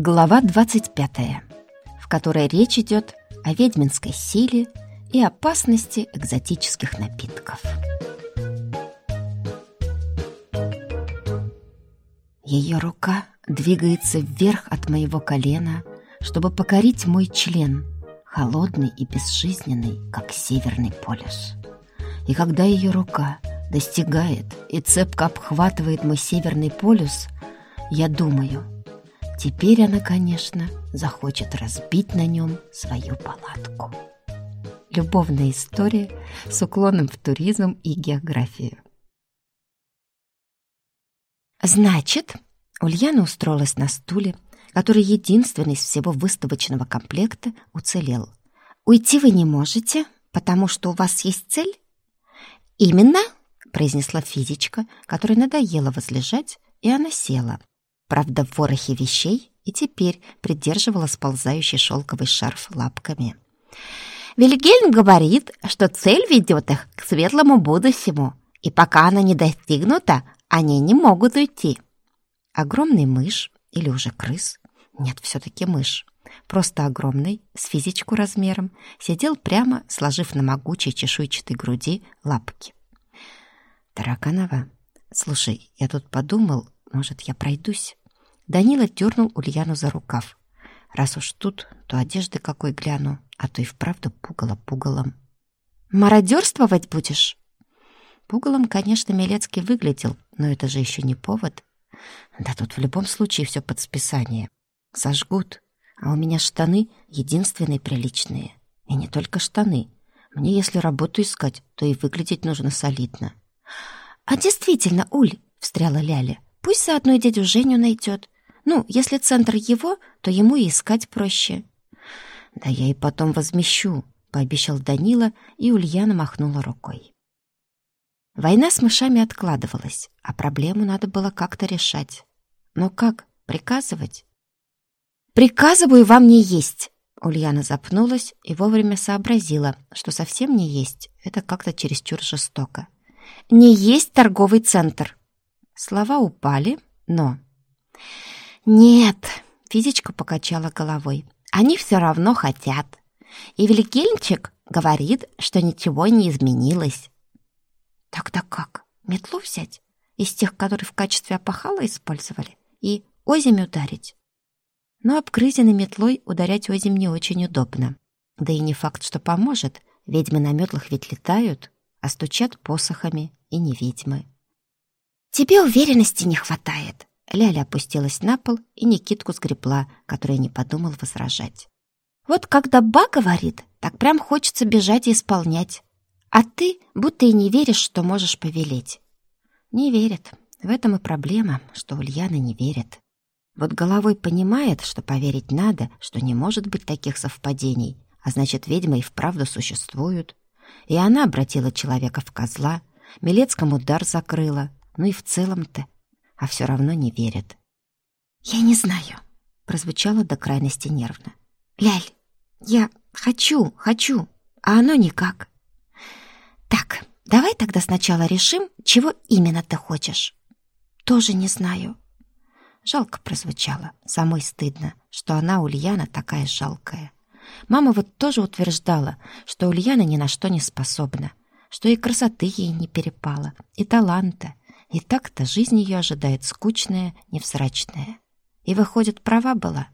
Глава 25, в которой речь идет о ведьминской силе и опасности экзотических напитков. Ее рука двигается вверх от моего колена, чтобы покорить мой член, холодный и безжизненный, как Северный полюс. И когда ее рука достигает и цепко обхватывает мой Северный полюс, я думаю, теперь она, конечно, захочет разбить на нем свою палатку. Любовная история с уклоном в туризм и географию. Значит, Ульяна устроилась на стуле, который единственный из всего выставочного комплекта уцелел. «Уйти вы не можете, потому что у вас есть цель?» «Именно», — произнесла физичка, которой надоело возлежать, и она села. Правда, в ворохе вещей и теперь придерживала сползающий шелковый шарф лапками. «Вильгельм говорит, что цель ведет их к светлому будущему, и пока она не достигнута, они не могут уйти». Огромный мышь или уже крыс, нет, все-таки мышь, просто огромный, с физичку размером, сидел прямо, сложив на могучей чешуйчатой груди лапки. «Тараканова, слушай, я тут подумал, может, я пройдусь?» Данила дернул Ульяну за рукав. «Раз уж тут, то одежды какой гляну, а то и вправду пугало пугалом». «Мародерствовать будешь?» Пугалом, конечно, Милецкий выглядел, но это же еще не повод. Да тут в любом случае все под списание. Сожгут, а у меня штаны единственные приличные. И не только штаны. Мне, если работу искать, то и выглядеть нужно солидно. «А действительно, Уль», — встряла Ляля, — «пусть заодно и дядю Женю найдет. Ну, если центр его, то ему и искать проще». «Да я и потом возмещу», — пообещал Данила, и Ульяна махнула рукой. Война с мышами откладывалась, а проблему надо было как-то решать. Но как? Приказывать? «Приказываю вам не есть!» Ульяна запнулась и вовремя сообразила, что совсем не есть. Это как-то чересчур жестоко. «Не есть торговый центр!» Слова упали, но... «Нет!» — физичка покачала головой. «Они все равно хотят. И Вильгельмчик говорит, что ничего не изменилось». «Тогда как? Метлу взять? Из тех, которые в качестве опахала использовали? И озимь ударить?» Но обгрызенной метлой ударять озимь не очень удобно. Да и не факт, что поможет. Ведьмы на метлах ведь летают, а стучат посохами и не ведьмы. «Тебе уверенности не хватает!» Ляля опустилась на пол и Никитку сгребла, который не подумал возражать. «Вот когда Ба говорит, так прям хочется бежать и исполнять. А ты будто и не веришь, что можешь повелеть». Не верит. В этом и проблема, что Ульяна не верит. Вот головой понимает, что поверить надо, что не может быть таких совпадений, а значит, ведьмы и вправду существуют. И она обратила человека в козла, Милецкому дар закрыла, ну и в целом-то, а все равно не верит. «Я не знаю», — прозвучало до крайности нервно. «Ляль, я хочу, а оно никак». «Так, давай тогда сначала решим, чего именно ты хочешь». «Тоже не знаю». Жалко прозвучало, самой стыдно, что она, Ульяна, такая жалкая. Мама вот тоже утверждала, что Ульяна ни на что не способна, что и красоты ей не перепало, и таланта, и так-то жизнь ее ожидает скучная, невзрачная. И, выходит, права была.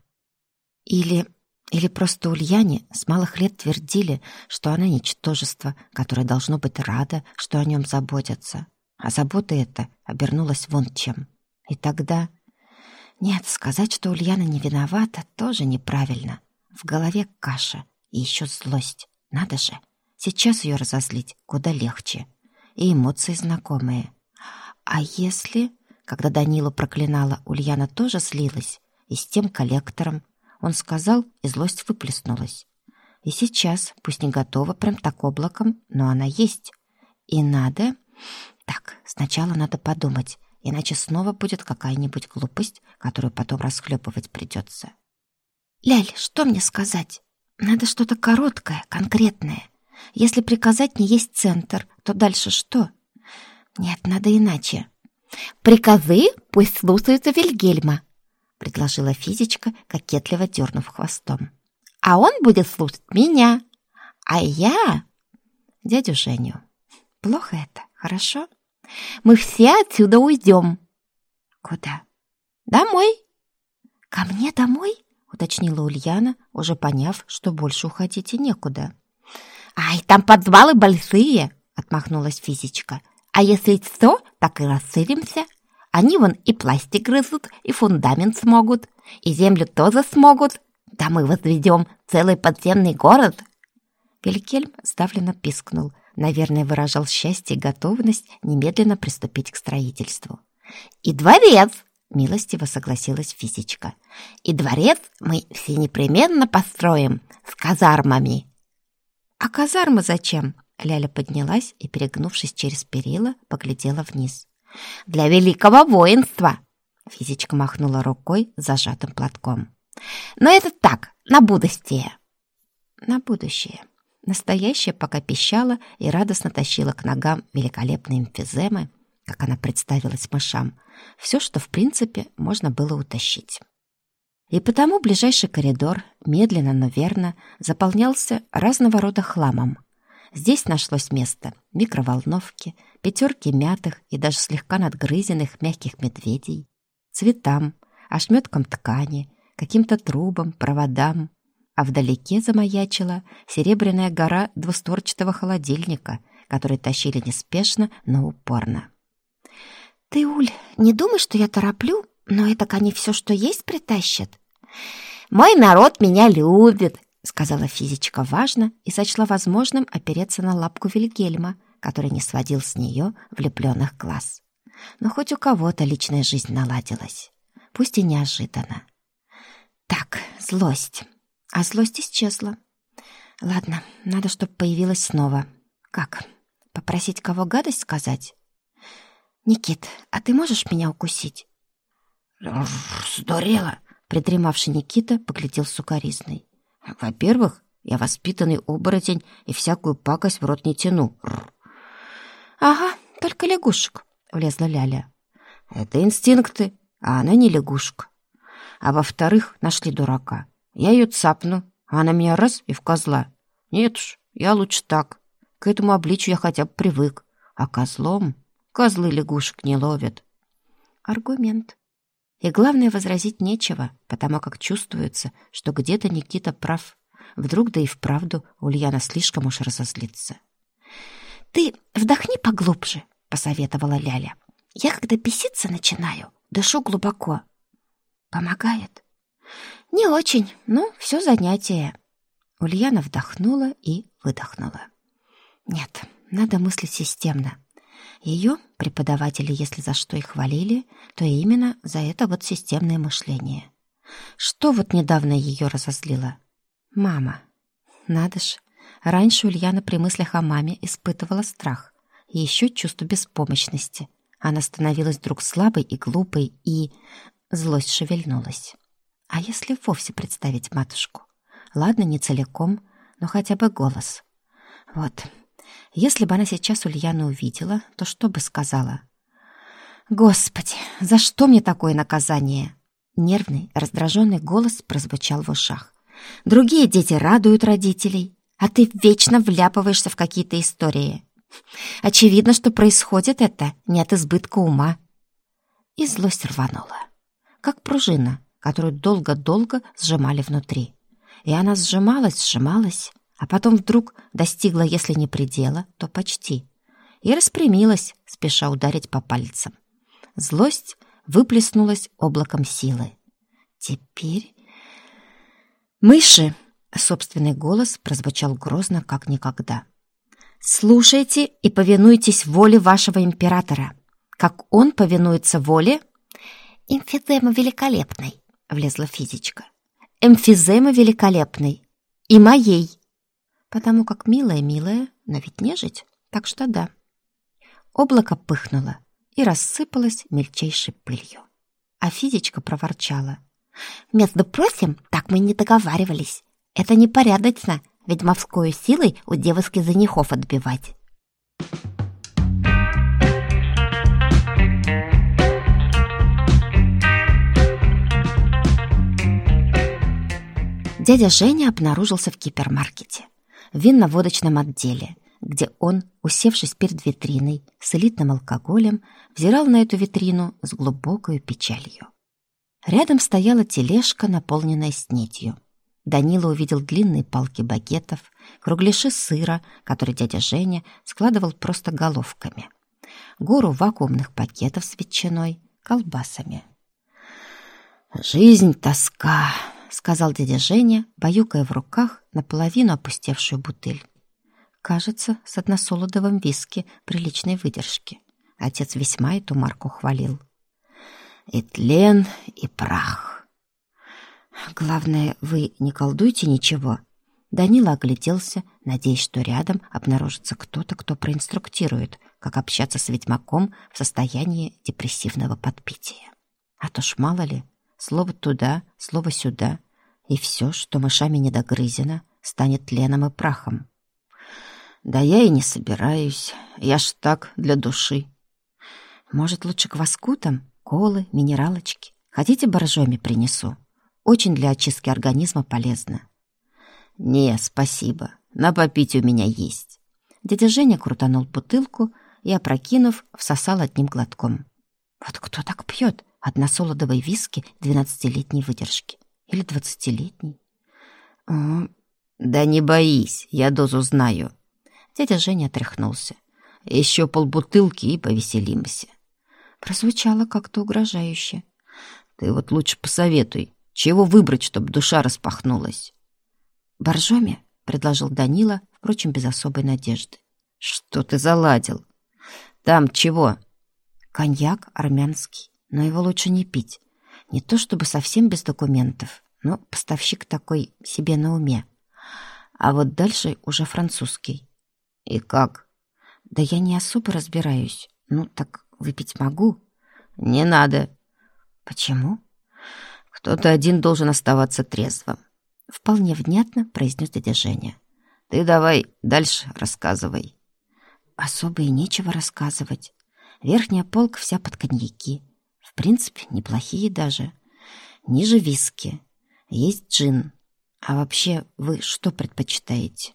Или просто Ульяне с малых лет твердили, что она ничтожество, которое должно быть радо, что о нем заботятся. А забота эта обернулась вон чем. И тогда... Нет, сказать, что Ульяна не виновата, тоже неправильно. В голове каша и еще злость. Надо же, сейчас ее разозлить куда легче. И эмоции знакомые. А если... Когда Данилу проклинала, Ульяна тоже злилась. И с тем коллектором. Он сказал, и злость выплеснулась. И сейчас, пусть не готова прям так облаком, но она есть. И надо... Так, сначала надо подумать, иначе снова будет какая-нибудь глупость, которую потом расхлебывать придется. «Ляль, что мне сказать? Надо что-то короткое, конкретное. Если приказать не есть центр, то дальше что? Нет, надо иначе. Приказы пусть слушаются Вильгельма. предложила физичка, кокетливо дернув хвостом. «А он будет слушать меня, а я дядю Женю. Плохо это, хорошо? Мы все отсюда уйдем». «Куда?» «Домой». «Ко мне домой?» — уточнила Ульяна, уже поняв, что больше уходить и некуда. «Ай, там подвалы большие!» — отмахнулась физичка. «А если что, так и рассыримся. Они вон и пластик грызут, и фундамент смогут, и землю тоже смогут. Да мы возведем целый подземный город». Вильгельм сдавленно пискнул, наверное, выражал счастье и готовность немедленно приступить к строительству. «И дворец!» — милостиво согласилась физичка. «И дворец мы все непременно построим с казармами». «А казармы зачем?» Ляля поднялась и, перегнувшись через перила, поглядела вниз. «Для великого воинства!» Физичка махнула рукой с зажатым платком. «Но это так, на будущее!» «На будущее!» Настоящая пока пищала и радостно тащила к ногам великолепные эмфиземы, как она представилась мышам, все, что, в принципе, можно было утащить. И потому ближайший коридор, медленно, но верно, заполнялся разного рода хламом. Здесь нашлось место микроволновки, пятерки мятых и даже слегка надгрызенных мягких медведей, цветам, ошметкам ткани, каким-то трубам, проводам, а вдалеке замаячила серебряная гора двустворчатого холодильника, который тащили неспешно, но упорно. «Ты, Уль, не думай, что я тороплю, но это они все, что есть, притащат?» «Мой народ меня любит», — сказала физичка важно и сочла возможным опереться на лапку Вильгельма, который не сводил с нее влюбленных глаз. Но хоть у кого-то личная жизнь наладилась, пусть и неожиданно. Так, злость. А злость исчезла. Ладно, надо, чтобы появилась снова. Как? Попросить кого гадость сказать? «Никит, а ты можешь меня укусить?» «Сдурела!» Придремавший Никита поглядел сукоризной. «Во-первых, я воспитанный оборотень и всякую пакость в рот не тяну». «Ага, только лягушек», — влезла Ляля. «Это инстинкты, а она не лягушка. А во-вторых, нашли дурака. Я ее цапну, а она меня раз и в козла. Нет уж, я лучше так. К этому обличию я хотя бы привык. А козлом козлы лягушек не ловят». Аргумент. И главное, возразить нечего, потому как чувствуется, что где-то Никита прав. Вдруг да и вправду Ульяна слишком уж разозлится. «Ты вдохни поглубже», — посоветовала Ляля. «Я, когда беситься начинаю, дышу глубоко». «Помогает?» «Не очень, ну, все занятие». Ульяна вдохнула и выдохнула. «Нет, надо мыслить системно. Ее преподаватели, если за что и хвалили, то именно за это вот системное мышление. Что вот недавно ее разозлило? Мама. Надо ж, раньше Ульяна при мыслях о маме испытывала страх и еще чувство беспомощности. Она становилась вдруг слабой и глупой, и злость шевельнулась. А если вовсе представить матушку? Ладно, не целиком, но хотя бы голос. Вот. Если бы она сейчас Ульяну увидела, то что бы сказала? «Господи, за что мне такое наказание?» Нервный, раздраженный голос прозвучал в ушах. «Другие дети радуют родителей, а ты вечно вляпываешься в какие-то истории. Очевидно, что происходит это не от избытка ума». И злость рванула, как пружина, которую долго-долго сжимали внутри. И она сжималась, а потом вдруг достигла, если не предела, то почти, и распрямилась, спеша ударить по пальцам. Злость выплеснулась облаком силы. Теперь... «Мыши!» — собственный голос прозвучал грозно, как никогда. «Слушайте и повинуйтесь воле вашего императора, как он повинуется воле...» «Эмфиземы великолепной!» — влезла физичка. «Эмфиземы великолепной! И моей!» Потому как милая, но ведь нежить, так что да. Облако пыхнуло и рассыпалось мельчайшей пылью. А физичка проворчала. «Между прочим, так мы не договаривались. Это непорядочно, ведьмовскую силой у девушки женихов отбивать». Дядя Женя обнаружился в гипермаркете, в винно-водочном отделе, где он, усевшись перед витриной с элитным алкоголем, взирал на эту витрину с глубокой печалью. Рядом стояла тележка, наполненная снетью. Данила увидел длинные палки багетов, кругляши сыра, которые дядя Женя складывал просто головками, гору вакуумных пакетов с ветчиной, колбасами. «Жизнь — тоска», — сказал дядя Женя, баюкая в руках наполовину опустевшую бутыль. Кажется, с односолодовым виски приличной выдержки. Отец весьма эту марку хвалил. «И тлен, и прах». «Главное, вы не колдуйте ничего». Данила огляделся, надеясь, что рядом обнаружится кто-то, кто проинструктирует, как общаться с ведьмаком в состоянии депрессивного подпития. А то ж мало ли, слово туда, слово сюда, и все, что мышами недогрызено, станет тленом и прахом. «Да я и не собираюсь, я ж так, для души». «Может, лучше кваску там? Колы, минералочки? Хотите, боржоми принесу? Очень для очистки организма полезно». «Не, спасибо, на попить у меня есть». Дядя Женя крутанул бутылку и, опрокинув, всосал одним глотком. «Вот кто так пьет? Односолодовой виски 12-летней выдержки? Или 20-летней?» «Да не боись, я дозу знаю». Дядя Женя отряхнулся. «Еще полбутылки и повеселимся». Прозвучало как-то угрожающе. «Ты вот лучше посоветуй, чего выбрать, чтобы душа распахнулась?» «Боржоми», — предложил Данила, впрочем, без особой надежды. «Что ты заладил? Там чего?» «Коньяк армянский, но его лучше не пить. Не то чтобы совсем без документов, но поставщик такой себе на уме. А вот дальше уже французский». «И как?» «Да я не особо разбираюсь. Ну, так выпить могу». «Не надо». «Почему?» «Кто-то один должен оставаться трезвым», — вполне внятно произнес дядя Женя. «Ты давай дальше рассказывай». «Особо и нечего рассказывать. Верхняя полка вся под коньяки. В принципе, неплохие даже. Ниже виски. Есть джин. А вообще, вы что предпочитаете?»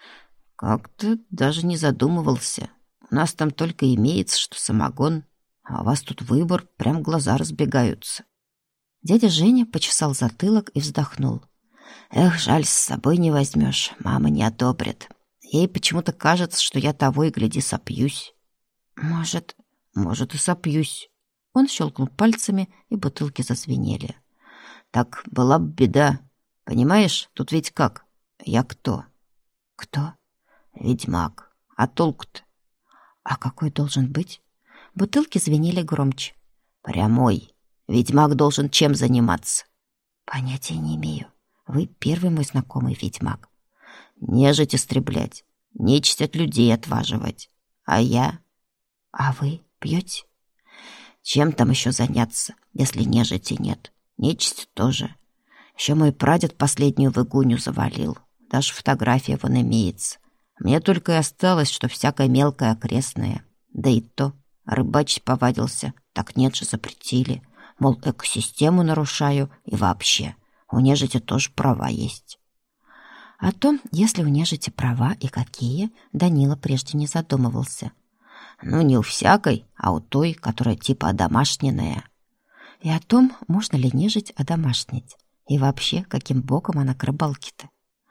«Как-то даже не задумывался. У нас там только имеется, что самогон, а у вас тут выбор, прям глаза разбегаются». Дядя Женя почесал затылок и вздохнул. «Эх, жаль, с собой не возьмешь, мама не одобрит. Ей почему-то кажется, что я того и гляди сопьюсь». «Может, и сопьюсь». Он щелкнул пальцами, и бутылки зазвенели. «Так была бы беда. Понимаешь, тут ведь как? Я кто?» «Кто?» «Ведьмак. А толку-то?» «А какой должен быть?» Бутылки звенели громче. «Прямой. Ведьмак должен чем заниматься?» «Понятия не имею. Вы первый мой знакомый ведьмак». «Нежить истреблять, нечисть от людей отваживать. А я?» «А вы пьете?» «Чем там еще заняться, если нежити нет? Нечисть тоже. Еще мой прадед последнюю выгунью завалил. Даже фотография вон имеется. Мне только и осталось, что всякое мелкое окрестное. Да и то, рыбачить повадился, так нет же, запретили. Мол, экосистему нарушаю и вообще, у нежити тоже права есть». О том, если у нежити права и какие, Данила прежде не задумывался. «Ну, не у всякой, а у той, которая типа одомашненная». И о том, можно ли нежить одомашнить. И вообще, каким боком она к рыбалке-то.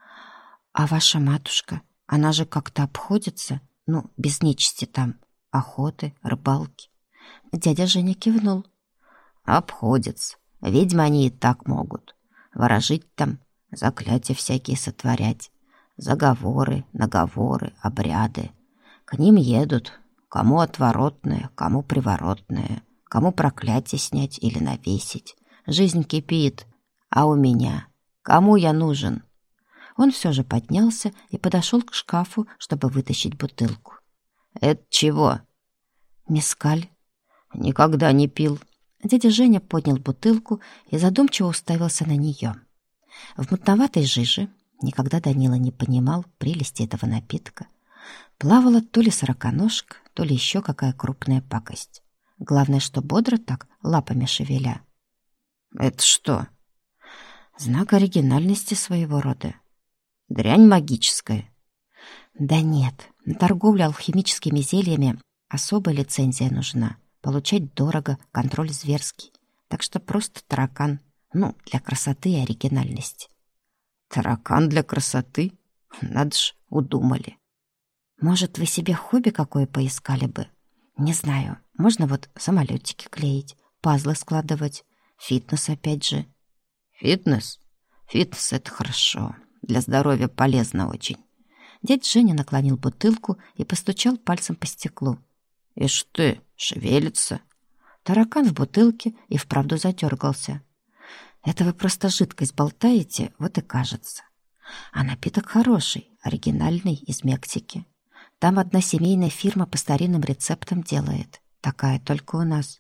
«А ваша матушка, она же как-то обходится? Ну, без нечисти там, охоты, рыбалки?» Дядя Женя кивнул. «Обходится. Ведьмы они и так могут. Ворожить там, заклятия всякие сотворять, заговоры, наговоры, обряды. К ним едут, кому отворотное, кому приворотное, кому проклятие снять или навесить. Жизнь кипит, а у меня? Кому я нужен?» Он все же поднялся и подошел к шкафу, чтобы вытащить бутылку. «Это чего?» «Мескаль». «Никогда не пил». Дядя Женя поднял бутылку и задумчиво уставился на нее. В мутноватой жиже, никогда Данила не понимал прелести этого напитка, плавала то ли сороконожка, то ли еще какая крупная пакость. Главное, что бодро так, лапами шевеля. «Это что?» Знак оригинальности своего рода. Дрянь магическая. Да нет, на торговлю алхимическими зельями особая лицензия нужна. Получать дорого, контроль зверский. Так что просто таракан. Ну, для красоты и оригинальности. Таракан для красоты? Надо ж, удумали. Может, вы себе хобби какое поискали бы? Не знаю, можно вот самолетики клеить, пазлы складывать, фитнес опять же. Фитнес? Фитнес — это хорошо. Для здоровья полезно очень. Дядь Женя наклонил бутылку и постучал пальцем по стеклу. Ишь ты, шевелится. Таракан в бутылке и вправду задергался. Это вы просто жидкость болтаете, вот и кажется. А напиток хороший, оригинальный, из Мексики. Там одна семейная фирма по старинным рецептам делает. Такая только у нас.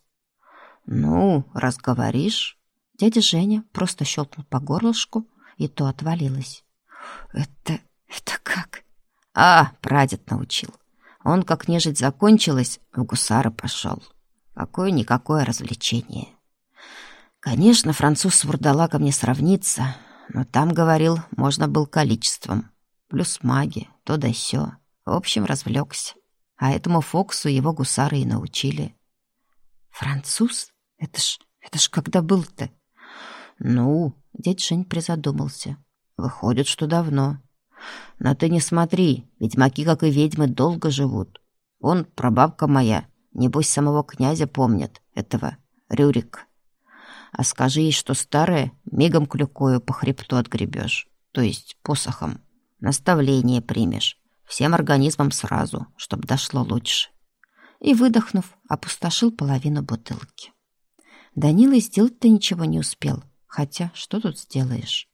Ну, раз говоришь. Дядя Женя просто щелкнул по горлышку, и то отвалилось. Это как? Прадед научил. Он, как нежить закончилась, в гусары пошел. Какое-никакое развлечение. Конечно, француз с вурдалаком не сравнится, но там, говорил, можно был количеством. Плюс маги, то да сё. В общем, развлекся. А этому Фоксу его гусары и научили. Француз? Это ж когда был-то? Ну, дядь Жень призадумался. Выходит, что давно. Но ты не смотри, ведьмаки, как и ведьмы, долго живут. Он, прабабка моя, небось, самого князя помнит, этого Рюрика. А скажи ей, что старое, мигом клюкою по хребту отгребешь, то есть посохом. Наставление примешь, всем организмом сразу, чтоб дошло лучше. И, выдохнув, опустошил половину бутылки. Данила сделать-то ничего не успел, хотя что тут сделаешь?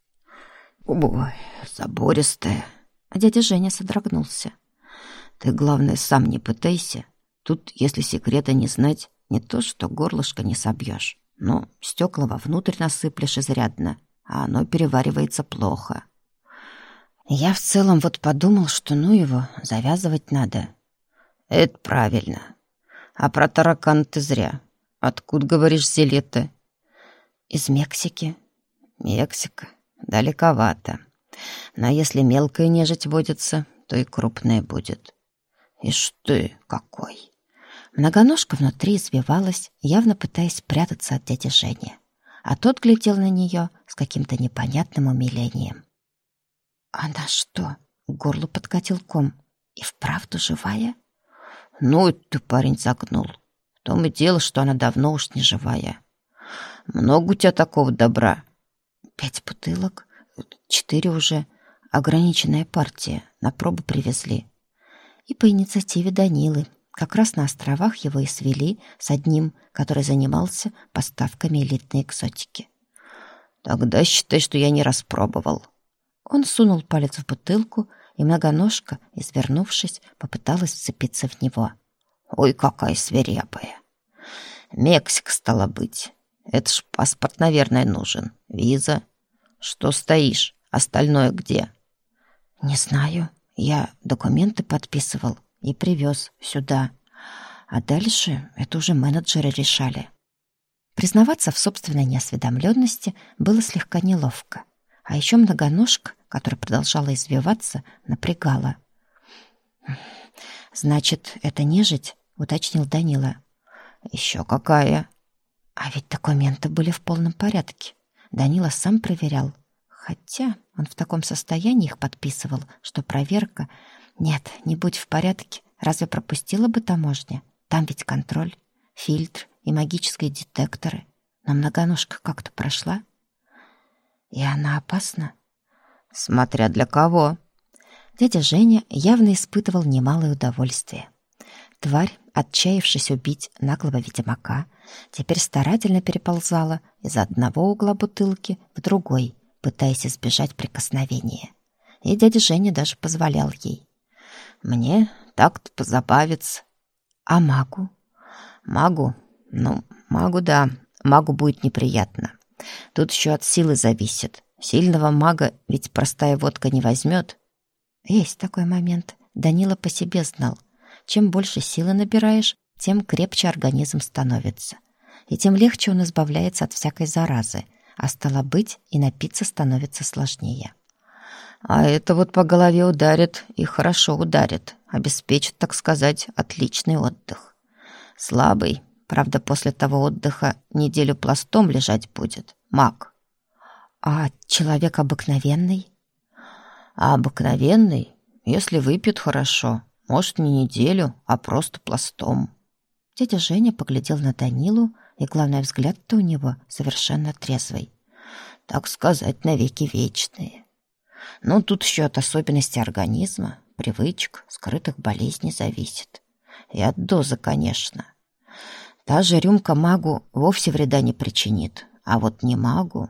Ой, забористая. А дядя Женя содрогнулся. Ты, главное, сам не пытайся. Тут, если секрета не знать, не то что горлышко не собьешь, но стекла вовнутрь насыплешь изрядно, а оно переваривается плохо. Я в целом вот подумал, что ну его, завязывать надо. Это правильно. А про таракан ты зря. Откуда, говоришь, зелье-то? Из Мексики. Мексика. Далековато. Но если мелкая нежить водится, то и крупная будет. Ишь ты, какой! Многоножка внутри извивалась, явно пытаясь спрятаться от дяди Жени. А тот глядел на нее с каким-то непонятным умилением. Она что, к горлу подкатил ком? И вправду живая? Ну, ты, парень, загнул. В том и дело, что она давно уж не живая. Много у тебя такого добра? 5 бутылок, 4 уже. Ограниченная партия, на пробу привезли. И по инициативе Данилы. Как раз на островах его и свели с одним, который занимался поставками элитной экзотики. Тогда считай, что я не распробовал. Он сунул палец в бутылку, и многоножка, извернувшись, попыталась вцепиться в него. Ой, какая свирепая! Мексика, стало быть. Это ж паспорт, наверное, нужен. Виза. Что стоишь? Остальное где? Не знаю. Я документы подписывал и привез сюда. А дальше это уже менеджеры решали. Признаваться в собственной неосведомленности было слегка неловко. А еще многоножка, которая продолжала извиваться, напрягала. «Значит, это нежить?» — уточнил Данила. «Еще какая?» А ведь документы были в полном порядке. Данила сам проверял. Хотя он в таком состоянии их подписывал, что проверка... Нет, не будь в порядке, разве пропустила бы таможня? Там ведь контроль, фильтр и магические детекторы. Но многоножка как-то прошла. И она опасна? Смотря для кого. Дядя Женя явно испытывал немалое удовольствие. Тварь, отчаявшись убить наглого ведьмака, теперь старательно переползала из одного угла бутылки в другой, пытаясь избежать прикосновения. И дядя Женя даже позволял ей. «Мне так-то позабавиться». «А магу?» «Магу? Ну, магу, да. Магу будет неприятно. Тут еще от силы зависит. Сильного мага ведь простая водка не возьмет». Есть такой момент. Данила по себе знал. Чем больше силы набираешь, тем крепче организм становится. И тем легче он избавляется от всякой заразы. а стало быть, и напиться становится сложнее. А это вот по голове ударит, и хорошо ударит. Обеспечит, так сказать, отличный отдых. Слабый, правда, после того отдыха неделю пластом лежать будет. Маг. А человек обыкновенный? А обыкновенный, если выпьет хорошо, может, не неделю, а просто пластом. Дядя Женя поглядел на Данилу, и, главное, взгляд-то у него совершенно трезвый. Так сказать, навеки вечные. Ну, тут еще от особенностей организма, привычек, скрытых болезней зависит. И от дозы, конечно. Та же рюмка магу вовсе вреда не причинит, а вот не магу.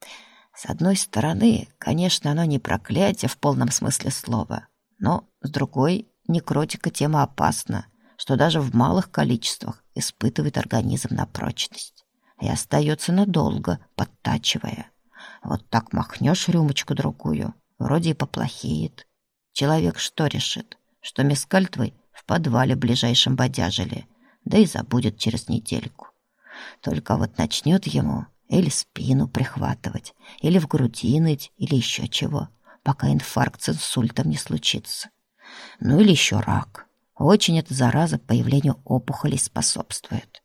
С одной стороны, конечно, оно не проклятие в полном смысле слова, но, с другой, некротика тема опасна, что даже в малых количествах испытывает организм на прочность и остается надолго, подтачивая. Вот так махнешь рюмочку-другую, вроде и поплохеет. Человек что решит? Что мескаль твой в подвале ближайшем бодяжили, да и забудет через недельку. Только вот начнет ему или спину прихватывать, или в груди ныть, или еще чего, пока инфаркт с инсультом не случится. Ну или еще рак. Очень эта зараза появлению опухолей способствует.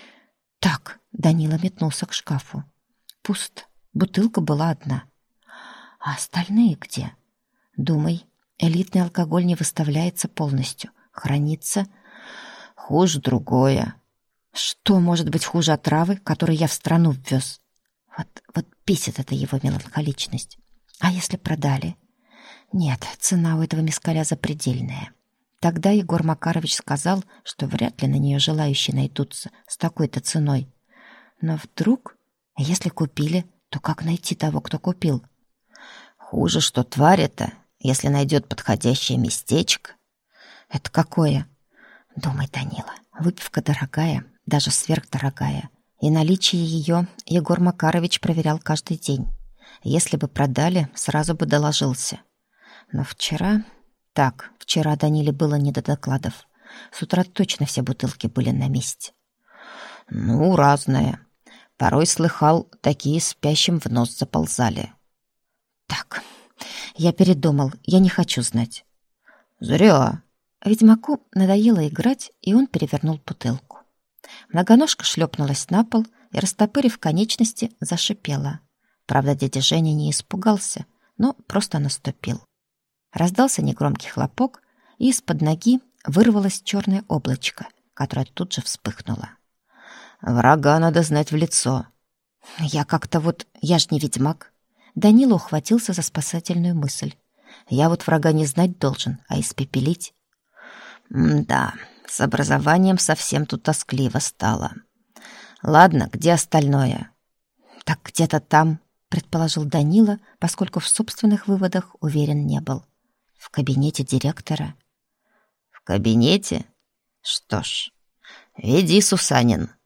Так, Данила метнулся к шкафу. Пусто. Бутылка была одна. А остальные где? Думай, элитный алкоголь не выставляется полностью. Хранится. Хуже другое. Что может быть хуже отравы, которую я в страну ввез? Вот бесит это его меланхоличность. А если продали? Нет, цена у этого мескаля запредельная. Тогда Егор Макарович сказал, что вряд ли на нее желающие найдутся с такой-то ценой. Но вдруг, если купили, то как найти того, кто купил? Хуже, что тварь эта, если найдет подходящее местечко. Это какое? Думай, Данила, выпивка дорогая, даже сверхдорогая. И наличие ее Егор Макарович проверял каждый день. Если бы продали, сразу бы доложился. Но вчера Даниле было не до докладов. С утра точно все бутылки были на месте. Ну, разное. Порой слыхал, такие спящим в нос заползали. Так, я передумал, я не хочу знать. Зря. Ведьмаку надоело играть, и он перевернул бутылку. Многоножка шлепнулась на пол и, растопырив конечности, зашипела. Правда, дядя Женя не испугался, но просто наступил. Раздался негромкий хлопок, и из-под ноги вырвалось черное облачко, которое тут же вспыхнуло. Врага надо знать в лицо. Я ж не ведьмак. Данила ухватился за спасательную мысль. Я вот врага не знать должен, а испепелить. Да, с образованием совсем тут тоскливо стало. Ладно, где остальное? Так где-то там, предположил Данила, поскольку в собственных выводах уверен не был. В кабинете директора. В кабинете? Что ж, веди, Сусанин.